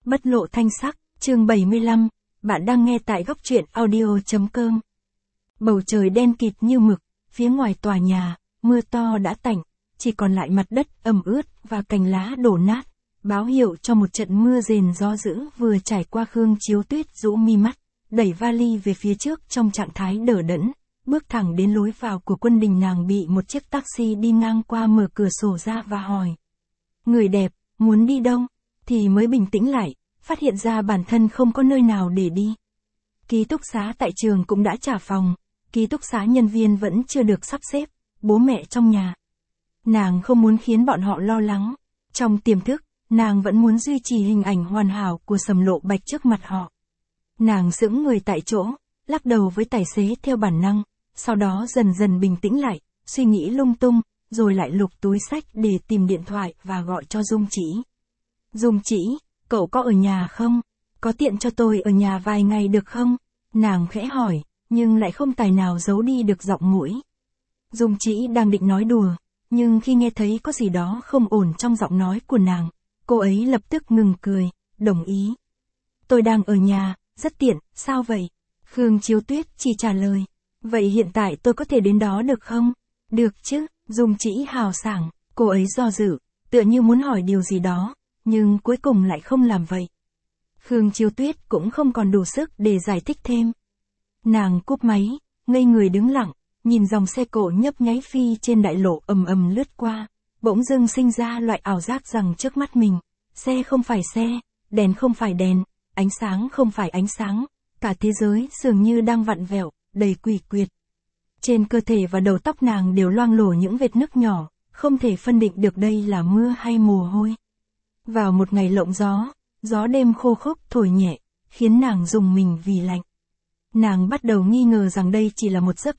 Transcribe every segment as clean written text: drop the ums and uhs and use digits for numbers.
Bất lộ thanh sắc, chương 75, bạn đang nghe tại góc truyện audio.com. Bầu trời đen kịt như mực, phía ngoài tòa nhà, mưa to đã tạnh, chỉ còn lại mặt đất ẩm ướt và cành lá đổ nát, báo hiệu cho một trận mưa rền gió dữ vừa trải qua. Khương Chiếu Tuyết rũ mi mắt, đẩy vali về phía trước trong trạng thái đờ đẫn, bước thẳng đến lối vào của quân đình. Nàng bị một chiếc taxi đi ngang qua mở cửa sổ ra và hỏi: "Người đẹp, muốn đi đâu?" Thì mới bình tĩnh lại, phát hiện ra bản thân không có nơi nào để đi. Ký túc xá tại trường cũng đã trả phòng, ký túc xá nhân viên vẫn chưa được sắp xếp, bố mẹ trong nhà. Nàng không muốn khiến bọn họ lo lắng. Trong tiềm thức, nàng vẫn muốn duy trì hình ảnh hoàn hảo của Sầm Lộ Bạch trước mặt họ. Nàng sững người tại chỗ, lắc đầu với tài xế theo bản năng, sau đó dần dần bình tĩnh lại, suy nghĩ lung tung, rồi lại lục túi xách để tìm điện thoại và gọi cho Dung Chỉ. "Dung Chỉ, cậu có ở nhà không? Có tiện cho tôi ở nhà vài ngày được không?" Nàng khẽ hỏi, nhưng lại không tài nào giấu đi được giọng mũi. Dung Chỉ đang định nói đùa, nhưng khi nghe thấy có gì đó không ổn trong giọng nói của nàng, cô ấy lập tức ngừng cười, đồng ý. "Tôi đang ở nhà, rất tiện, sao vậy?" Khương Chiếu Tuyết chỉ trả lời: "Vậy hiện tại tôi có thể đến đó được không?" "Được chứ." Dung Chỉ hào sảng, cô ấy do dự, tựa như muốn hỏi điều gì đó, nhưng cuối cùng lại không làm vậy. Khương Chiếu Tuyết cũng không còn đủ sức để giải thích thêm. Nàng cúp máy, ngây người đứng lặng, nhìn dòng xe cộ nhấp nháy phi trên đại lộ ầm ầm lướt qua, bỗng dưng sinh ra loại ảo giác rằng trước mắt mình, xe không phải xe, đèn không phải đèn, ánh sáng không phải ánh sáng, cả thế giới dường như đang vặn vẹo, đầy quỷ quyệt. Trên cơ thể và đầu tóc nàng đều loang lổ những vệt nứt nhỏ, không thể phân định được đây là mưa hay mồ hôi. Vào một ngày lộng gió, gió đêm khô khốc thổi nhẹ, khiến nàng rùng mình vì lạnh. Nàng bắt đầu nghi ngờ rằng đây chỉ là một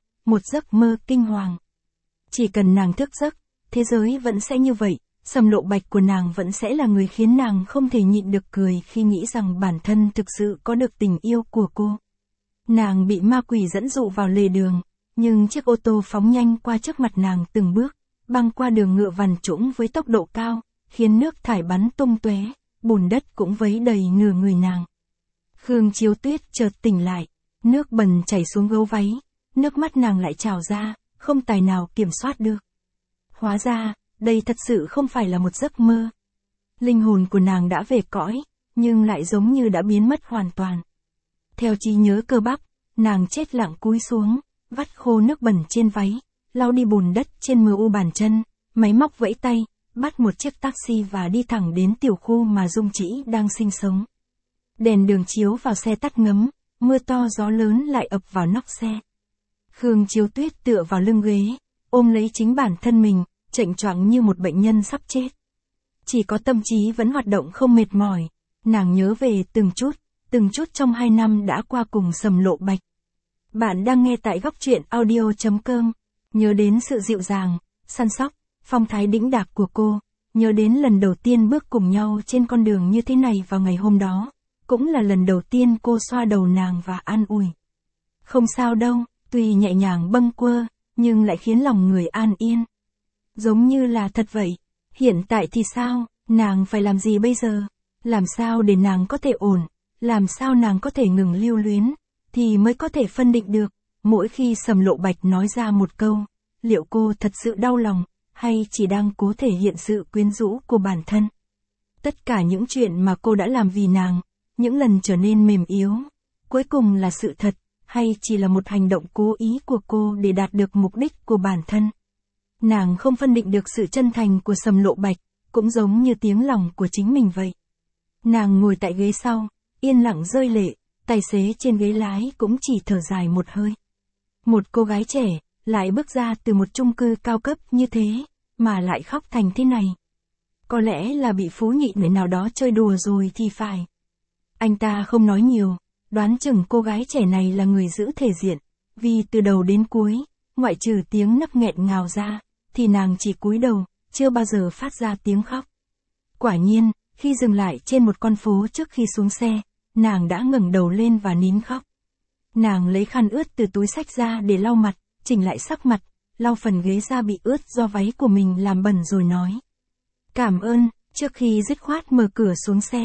giấc mơ kinh hoàng. Chỉ cần nàng thức giấc, thế giới vẫn sẽ như vậy, Sầm Lộ Bạch của nàng vẫn sẽ là người khiến nàng không thể nhịn được cười khi nghĩ rằng bản thân thực sự có được tình yêu của cô. Nàng bị ma quỷ dẫn dụ vào lề đường, nhưng chiếc ô tô phóng nhanh qua trước mặt nàng từng bước, băng qua đường nhựa vằn trũng với tốc độ cao, khiến nước thải bắn tung tóe, bùn đất cũng vấy đầy nửa người nàng. Khương Chiếu Tuyết chợt tỉnh lại, nước bẩn chảy xuống gấu váy, nước mắt nàng lại trào ra, không tài nào kiểm soát được. Hóa ra, đây thật sự không phải là một giấc mơ. Linh hồn của nàng đã về cõi, nhưng lại giống như đã biến mất hoàn toàn. Theo trí nhớ cơ bắp, nàng chết lặng cúi xuống, vắt khô nước bẩn trên váy, lau đi bùn đất trên mu bàn chân, máy móc vẫy tay, bắt một chiếc taxi và đi thẳng đến tiểu khu mà Dung Chỉ đang sinh sống. Đèn đường chiếu vào xe tắt ngấm, mưa to gió lớn lại ập vào nóc xe. Khương Chiếu Tuyết tựa vào lưng ghế, ôm lấy chính bản thân mình, chệnh choạng như một bệnh nhân sắp chết. Chỉ có tâm trí vẫn hoạt động không mệt mỏi, nàng nhớ về từng chút trong 2 năm đã qua cùng Sầm Lộ Bạch. Bạn đang nghe tại góc truyện audio.com, nhớ đến sự dịu dàng, săn sóc, phong thái đĩnh đạc của cô, nhớ đến lần đầu tiên bước cùng nhau trên con đường như thế này vào ngày hôm đó, cũng là lần đầu tiên cô xoa đầu nàng và an ủi. "Không sao đâu", tuy nhẹ nhàng bâng quơ, nhưng lại khiến lòng người an yên. Giống như là thật vậy. Hiện tại thì sao, nàng phải làm gì bây giờ? Làm sao để nàng có thể ổn? Làm sao nàng có thể ngừng lưu luyến? Thì mới có thể phân định được, mỗi khi Sầm Lộ Bạch nói ra một câu, liệu cô thật sự đau lòng, hay chỉ đang cố thể hiện sự quyến rũ của bản thân? Tất cả những chuyện mà cô đã làm vì nàng, những lần trở nên mềm yếu, cuối cùng là sự thật, hay chỉ là một hành động cố ý của cô để đạt được mục đích của bản thân? Nàng không phân định được sự chân thành của Sầm Lộ Bạch, cũng giống như tiếng lòng của chính mình vậy. Nàng ngồi tại ghế sau, yên lặng rơi lệ, tài xế trên ghế lái cũng chỉ thở dài một hơi. Một cô gái trẻ, lại bước ra từ một chung cư cao cấp như thế, mà lại khóc thành thế này. Có lẽ là bị phú nhị người nào đó chơi đùa rồi thì phải. Anh ta không nói nhiều, đoán chừng cô gái trẻ này là người giữ thể diện, vì từ đầu đến cuối, ngoại trừ tiếng nấc nghẹn ngào ra, thì nàng chỉ cúi đầu, chưa bao giờ phát ra tiếng khóc. Quả nhiên, khi dừng lại trên một con phố trước khi xuống xe, nàng đã ngẩng đầu lên và nín khóc. Nàng lấy khăn ướt từ túi xách ra để lau mặt, chỉnh lại sắc mặt, lau phần ghế da bị ướt do váy của mình làm bẩn rồi nói: "Cảm ơn." Trước khi dứt khoát mở cửa xuống xe,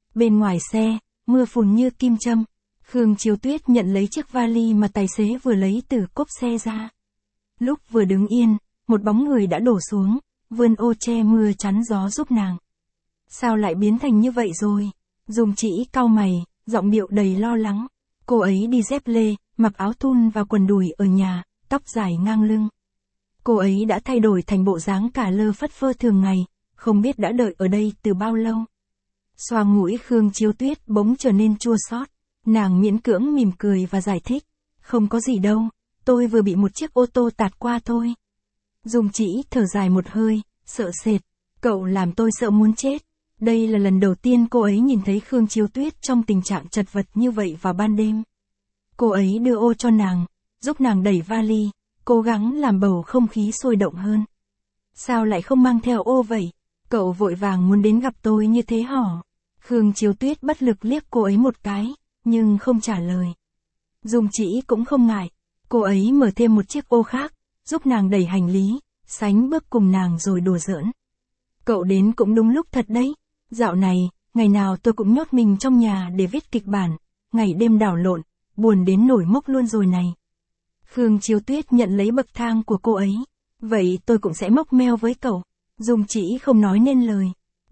Bên ngoài xe, mưa phùn như kim châm. Khương Chiêu Tuyết nhận lấy chiếc vali mà tài xế vừa lấy từ cốp xe ra. Lúc vừa đứng yên, một bóng người đã đổ xuống, vươn ô che mưa chắn gió giúp nàng. Sao lại biến thành như vậy rồi? Dung Chỉ cau mày, giọng điệu đầy lo lắng. Cô ấy đi dép lê, mặc áo thun và quần đùi ở nhà, tóc dài ngang lưng. Cô ấy đã thay đổi thành bộ dáng cả lơ phất phơ thường ngày, không biết đã đợi ở đây từ bao lâu. Xoa mũi Khương Chiêu Tuyết bỗng trở nên chua xót. Nàng miễn cưỡng mỉm cười và giải thích. Không có gì đâu, tôi vừa bị một chiếc ô tô tạt qua thôi. Dung Chỉ thở dài một hơi, sợ sệt. Cậu làm tôi sợ muốn chết. Đây là lần đầu tiên cô ấy nhìn thấy Khương Chiêu Tuyết trong tình trạng chật vật như vậy vào ban đêm. Cô ấy đưa ô cho nàng, giúp nàng đẩy vali, cố gắng làm bầu không khí sôi động hơn. Sao lại không mang theo ô vậy? Cậu vội vàng muốn đến gặp tôi như thế hả? Khương Chiêu Tuyết bất lực liếc cô ấy một cái, nhưng không trả lời. Dung Chỉ cũng không ngại. Cô ấy mở thêm một chiếc ô khác, giúp nàng đẩy hành lý, sánh bước cùng nàng rồi đùa giỡn. Cậu đến cũng đúng lúc thật đấy. Dạo này, ngày nào tôi cũng nhốt mình trong nhà để viết kịch bản, ngày đêm đảo lộn, buồn đến nổi mốc luôn rồi này. Khương Chiêu Tuyết nhận lấy bậc thang của cô ấy. Vậy tôi cũng sẽ mốc meo với cậu. Dung Chỉ không nói nên lời.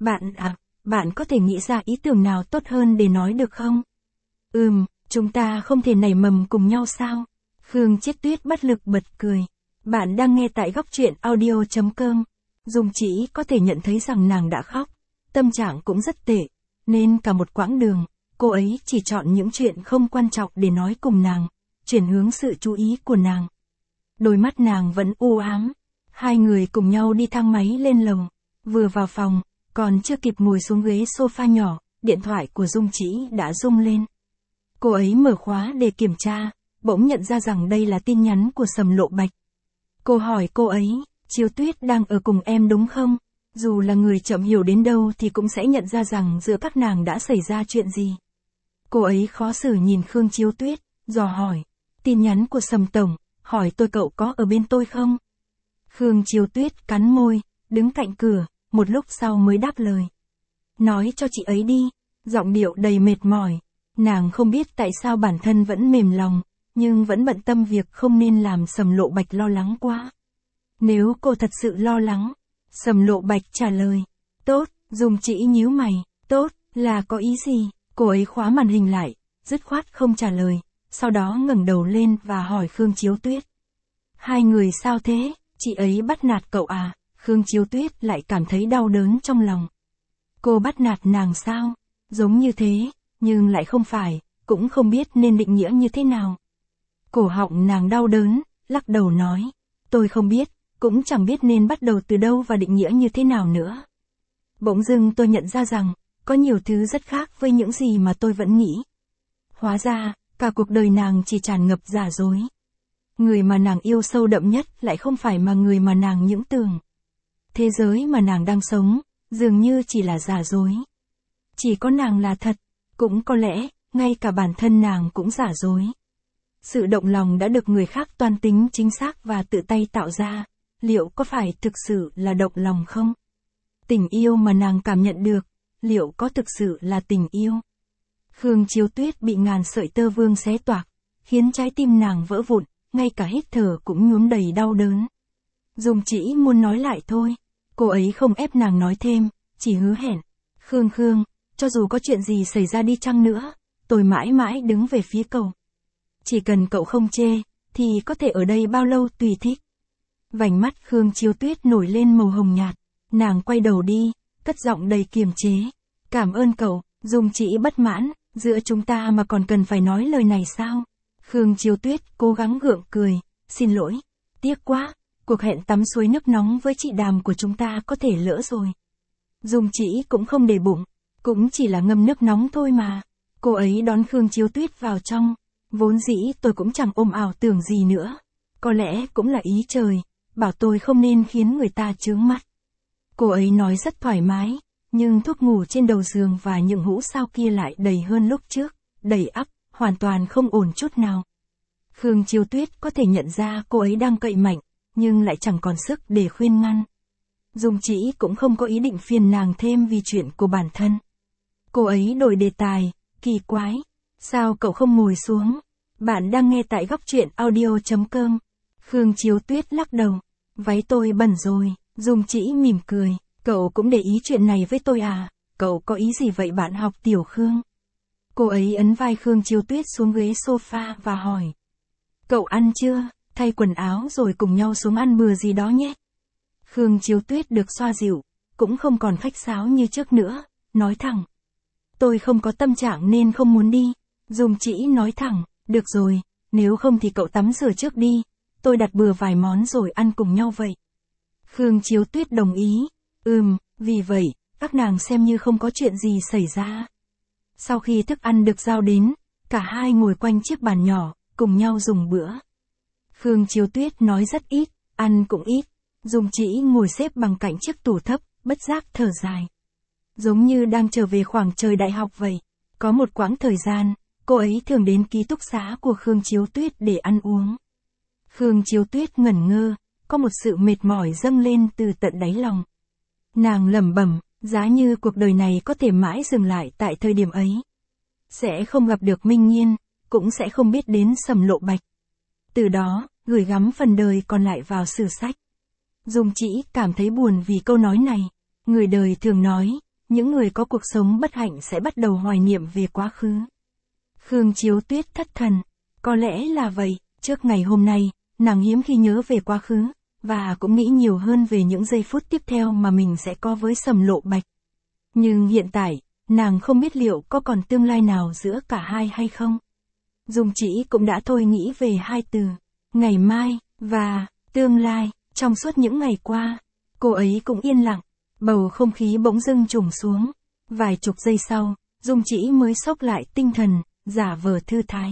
Bạn có thể nghĩ ra ý tưởng nào tốt hơn để nói được không? Chúng ta không thể nảy mầm cùng nhau sao? Khương Chiết Tuyết bất lực bật cười. Bạn đang nghe tại góc truyện audio.com. Dung Chỉ có thể nhận thấy rằng nàng đã khóc. Tâm trạng cũng rất tệ. Nên cả một quãng đường, cô ấy chỉ chọn những chuyện không quan trọng để nói cùng nàng, chuyển hướng sự chú ý của nàng. Đôi mắt nàng vẫn u ám. Hai người cùng nhau đi thang máy lên lầu. Vừa vào phòng, còn chưa kịp ngồi xuống ghế sofa nhỏ, điện thoại của Dung Chỉ đã rung lên. Cô ấy mở khóa để kiểm tra, bỗng nhận ra rằng đây là tin nhắn của Sầm Lộ Bạch. Cô hỏi cô ấy, Chiêu Tuyết đang ở cùng em đúng không? Dù là người chậm hiểu đến đâu thì cũng sẽ nhận ra rằng giữa các nàng đã xảy ra chuyện gì. Cô ấy khó xử nhìn Khương Chiêu Tuyết, dò hỏi, tin nhắn của Sầm Tổng, hỏi tôi cậu có ở bên tôi không? Khương Chiêu Tuyết cắn môi, đứng cạnh cửa, một lúc sau mới đáp lời. Nói cho chị ấy đi, giọng điệu đầy mệt mỏi. Nàng không biết tại sao bản thân vẫn mềm lòng, nhưng vẫn bận tâm việc không nên làm Sầm Lộ Bạch lo lắng quá. Nếu cô thật sự lo lắng, Sầm Lộ Bạch trả lời. Tốt, Dung Chỉ nhíu mày, tốt, là có ý gì? Cô ấy khóa màn hình lại, dứt khoát không trả lời, sau đó ngẩng đầu lên và hỏi Khương Chiêu Tuyết. Hai người sao thế, chị ấy bắt nạt cậu à? Khương Chiêu Tuyết lại cảm thấy đau đớn trong lòng. Cô bắt nạt nàng sao? Giống như thế, nhưng lại không phải, cũng không biết nên định nghĩa như thế nào. Cổ họng nàng đau đớn, lắc đầu nói. Tôi không biết, cũng chẳng biết nên bắt đầu từ đâu và định nghĩa như thế nào nữa. Bỗng dưng tôi nhận ra rằng, có nhiều thứ rất khác với những gì mà tôi vẫn nghĩ. Hóa ra, cả cuộc đời nàng chỉ tràn ngập giả dối. Người mà nàng yêu sâu đậm nhất lại không phải mà người mà nàng những tưởng. Thế giới mà nàng đang sống, dường như chỉ là giả dối. Chỉ có nàng là thật, cũng có lẽ, ngay cả bản thân nàng cũng giả dối. Sự động lòng đã được người khác toan tính chính xác và tự tay tạo ra, liệu có phải thực sự là động lòng không? Tình yêu mà nàng cảm nhận được, liệu có thực sự là tình yêu? Khương Chiêu Tuyết bị ngàn sợi tơ vương xé toạc, khiến trái tim nàng vỡ vụn, ngay cả hít thở cũng nhuốm đầy đau đớn. Dung Chỉ muốn nói lại thôi, cô ấy không ép nàng nói thêm, chỉ hứa hẹn. Khương, cho dù có chuyện gì xảy ra đi chăng nữa, tôi mãi mãi đứng về phía cậu. Chỉ cần cậu không chê, thì có thể ở đây bao lâu tùy thích. Vành mắt Khương Chiêu Tuyết nổi lên màu hồng nhạt, nàng quay đầu đi, cất giọng đầy kiềm chế. Cảm ơn cậu. Dung Chỉ bất mãn, giữa chúng ta mà còn cần phải nói lời này sao? Khương Chiêu Tuyết cố gắng gượng cười, xin lỗi, tiếc quá, cuộc hẹn tắm suối nước nóng với chị Đàm của chúng ta có thể lỡ rồi. Dung Chỉ cũng không để bụng, cũng chỉ là ngâm nước nóng thôi mà. Cô ấy đón Khương Chiêu Tuyết vào trong, vốn dĩ tôi cũng chẳng ôm ảo tưởng gì nữa. Có lẽ cũng là ý trời, bảo tôi không nên khiến người ta chướng mắt. Cô ấy nói rất thoải mái, nhưng thuốc ngủ trên đầu giường và những hũ sao kia lại đầy hơn lúc trước, đầy ắp, hoàn toàn không ổn chút nào. Khương Chiêu Tuyết có thể nhận ra cô ấy đang cậy mạnh, nhưng lại chẳng còn sức để khuyên ngăn. Dung Chỉ cũng không có ý định phiền nàng thêm vì chuyện của bản thân. Cô ấy đổi đề tài, kỳ quái. Sao cậu không ngồi xuống? Bạn đang nghe tại góc truyện audio.com. Khương Chiếu Tuyết lắc đầu. Váy tôi bẩn rồi, Dung Chỉ mỉm cười. Cậu cũng để ý chuyện này với tôi à? Cậu có ý gì vậy bạn học Tiểu Khương? Cô ấy ấn vai Khương Chiếu Tuyết xuống ghế sofa và hỏi. Cậu ăn chưa? Thay quần áo rồi cùng nhau xuống ăn bữa gì đó nhé. Khương Chiếu Tuyết được xoa dịu, cũng không còn khách sáo như trước nữa, nói thẳng. Tôi không có tâm trạng nên không muốn đi. Dung Chỉ nói thẳng, được rồi, nếu không thì cậu tắm rửa trước đi, tôi đặt bừa vài món rồi ăn cùng nhau vậy. Khương Chiếu Tuyết đồng ý, vì vậy, các nàng xem như không có chuyện gì xảy ra. Sau khi thức ăn được giao đến, cả hai ngồi quanh chiếc bàn nhỏ, cùng nhau dùng bữa. Khương Chiếu Tuyết nói rất ít, ăn cũng ít. Dung Chỉ ngồi xếp bằng cạnh chiếc tủ thấp, bất giác thở dài. Giống như đang trở về khoảng trời đại học vậy. Có một quãng thời gian, cô ấy thường đến ký túc xá của Khương Chiếu Tuyết để ăn uống. Khương Chiếu Tuyết ngẩn ngơ, có một sự mệt mỏi dâng lên từ tận đáy lòng. Nàng lẩm bẩm, giá như cuộc đời này có thể mãi dừng lại tại thời điểm ấy. Sẽ không gặp được Minh Nhiên, cũng sẽ không biết đến Sầm Lộ Bạch. Từ đó, gửi gắm phần đời còn lại vào sử sách. Dung Chỉ cảm thấy buồn vì câu nói này. Người đời thường nói, những người có cuộc sống bất hạnh sẽ bắt đầu hoài niệm về quá khứ. Khương Chiếu Tuyết thất thần. Có lẽ là vậy, trước ngày hôm nay, nàng hiếm khi nhớ về quá khứ, và cũng nghĩ nhiều hơn về những giây phút tiếp theo mà mình sẽ có với Sầm Lộ Bạch. Nhưng hiện tại, nàng không biết liệu có còn tương lai nào giữa cả hai hay không. Dung Chỉ cũng đã thôi nghĩ về hai từ, ngày mai, và tương lai. Trong suốt những ngày qua, cô ấy cũng yên lặng, bầu không khí bỗng dưng trùng xuống. Vài chục giây sau, Dung Chỉ mới xốc lại tinh thần, giả vờ thư thái.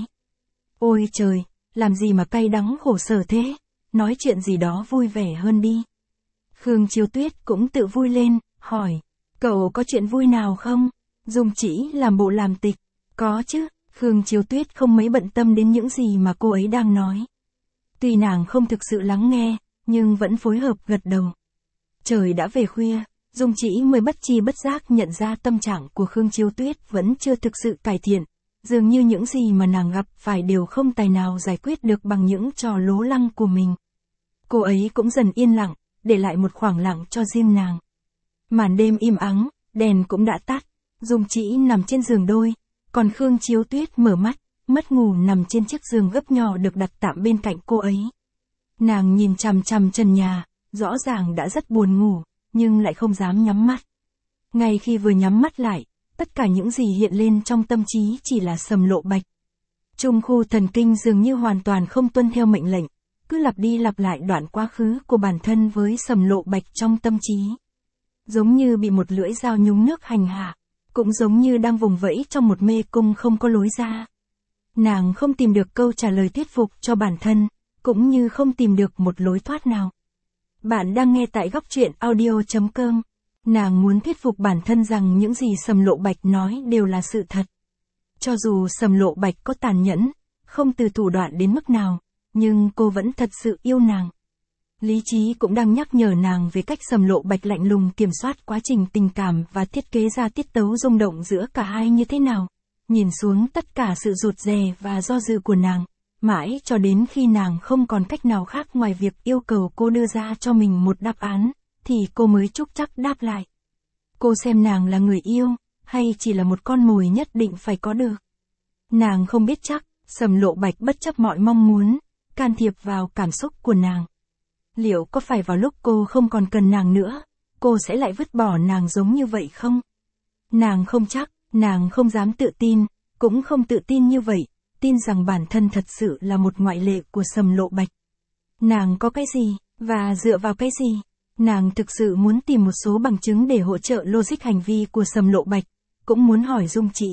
Ôi trời, làm gì mà cay đắng khổ sở thế, nói chuyện gì đó vui vẻ hơn đi. Khương Chiếu Tuyết cũng tự vui lên, hỏi, cậu có chuyện vui nào không? Dung Chỉ làm bộ làm tịch, có chứ. Khương Chiếu Tuyết không mấy bận tâm đến những gì mà cô ấy đang nói. Tuy nàng không thực sự lắng nghe, nhưng vẫn phối hợp gật đầu. Trời đã về khuya, Dung Chỉ mới bất tri bất giác nhận ra tâm trạng của Khương Chiếu Tuyết vẫn chưa thực sự cải thiện. Dường như những gì mà nàng gặp phải đều không tài nào giải quyết được bằng những trò lố lăng của mình. Cô ấy cũng dần yên lặng, để lại một khoảng lặng cho riêng nàng. Màn đêm im ắng, đèn cũng đã tắt. Dung Chỉ nằm trên giường đôi, còn Khương Chiếu Tuyết mở mắt, mất ngủ nằm trên chiếc giường gấp nhỏ được đặt tạm bên cạnh cô ấy. Nàng nhìn chằm chằm trần nhà, rõ ràng đã rất buồn ngủ, nhưng lại không dám nhắm mắt. Ngay khi vừa nhắm mắt lại, tất cả những gì hiện lên trong tâm trí chỉ là Sầm Lộ Bạch. Trung khu thần kinh dường như hoàn toàn không tuân theo mệnh lệnh, cứ lặp đi lặp lại đoạn quá khứ của bản thân với Sầm Lộ Bạch trong tâm trí. Giống như bị một lưỡi dao nhúng nước hành hạ, cũng giống như đang vùng vẫy trong một mê cung không có lối ra. Nàng không tìm được câu trả lời thuyết phục cho bản thân, cũng như không tìm được một lối thoát nào. Bạn đang nghe tại góc truyện audio.com. Nàng muốn thuyết phục bản thân rằng những gì Sầm Lộ Bạch nói đều là sự thật. Cho dù Sầm Lộ Bạch có tàn nhẫn, không từ thủ đoạn đến mức nào, nhưng cô vẫn thật sự yêu nàng. Lý trí cũng đang nhắc nhở nàng về cách Sầm Lộ Bạch lạnh lùng kiểm soát quá trình tình cảm và thiết kế ra tiết tấu rung động giữa cả hai như thế nào. Nhìn xuống tất cả sự rụt rè và do dự của nàng, mãi cho đến khi nàng không còn cách nào khác ngoài việc yêu cầu cô đưa ra cho mình một đáp án, thì cô mới trúc trắc đáp lại. Cô xem nàng là người yêu, hay chỉ là một con mồi nhất định phải có được. Nàng không biết chắc, Sầm Lộ Bạch bất chấp mọi mong muốn, can thiệp vào cảm xúc của nàng. Liệu có phải vào lúc cô không còn cần nàng nữa, cô sẽ lại vứt bỏ nàng giống như vậy không? Nàng không chắc, nàng không dám tự tin, cũng không tự tin như vậy, tin rằng bản thân thật sự là một ngoại lệ của Sầm Lộ Bạch. Nàng có cái gì, và dựa vào cái gì? Nàng thực sự muốn tìm một số bằng chứng để hỗ trợ logic hành vi của Sầm Lộ Bạch, cũng muốn hỏi Dung Chỉ.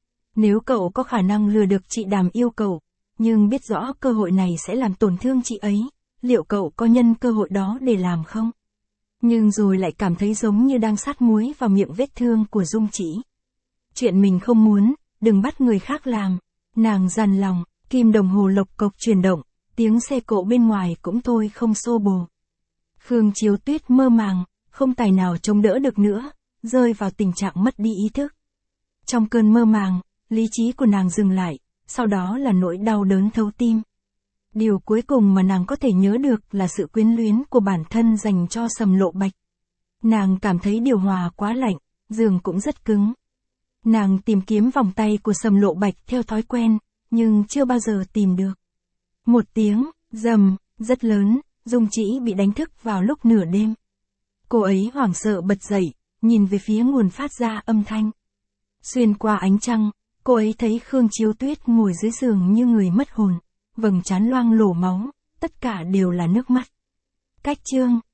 Nếu cậu có khả năng lừa được chị Đàm yêu cậu, nhưng biết rõ cơ hội này sẽ làm tổn thương chị ấy, liệu cậu có nhân cơ hội đó để làm không? Nhưng rồi lại cảm thấy giống như đang sát muối vào miệng vết thương của Dung Chỉ. Chuyện mình không muốn, đừng bắt người khác làm. Nàng dằn lòng, kim đồng hồ lộc cộc chuyển động, tiếng xe cộ bên ngoài cũng thôi không xô bồ. Khương Chiếu Tuyết mơ màng, không tài nào chống đỡ được nữa, rơi vào tình trạng mất đi ý thức. Trong cơn mơ màng, lý trí của nàng dừng lại, sau đó là nỗi đau đớn thấu tim. Điều cuối cùng mà nàng có thể nhớ được là sự quyến luyến của bản thân dành cho Sầm Lộ Bạch. Nàng cảm thấy điều hòa quá lạnh, giường cũng rất cứng. Nàng tìm kiếm vòng tay của Sầm Lộ Bạch theo thói quen, nhưng chưa bao giờ tìm được. Một tiếng, rầm, rất lớn, Dung Trĩ bị đánh thức vào lúc nửa đêm. Cô ấy hoảng sợ bật dậy, nhìn về phía nguồn phát ra âm thanh. Xuyên qua ánh trăng, cô ấy thấy Khương Chiếu Tuyết ngồi dưới giường như người mất hồn, vầng trán loang lổ máu, tất cả đều là nước mắt. Cách chương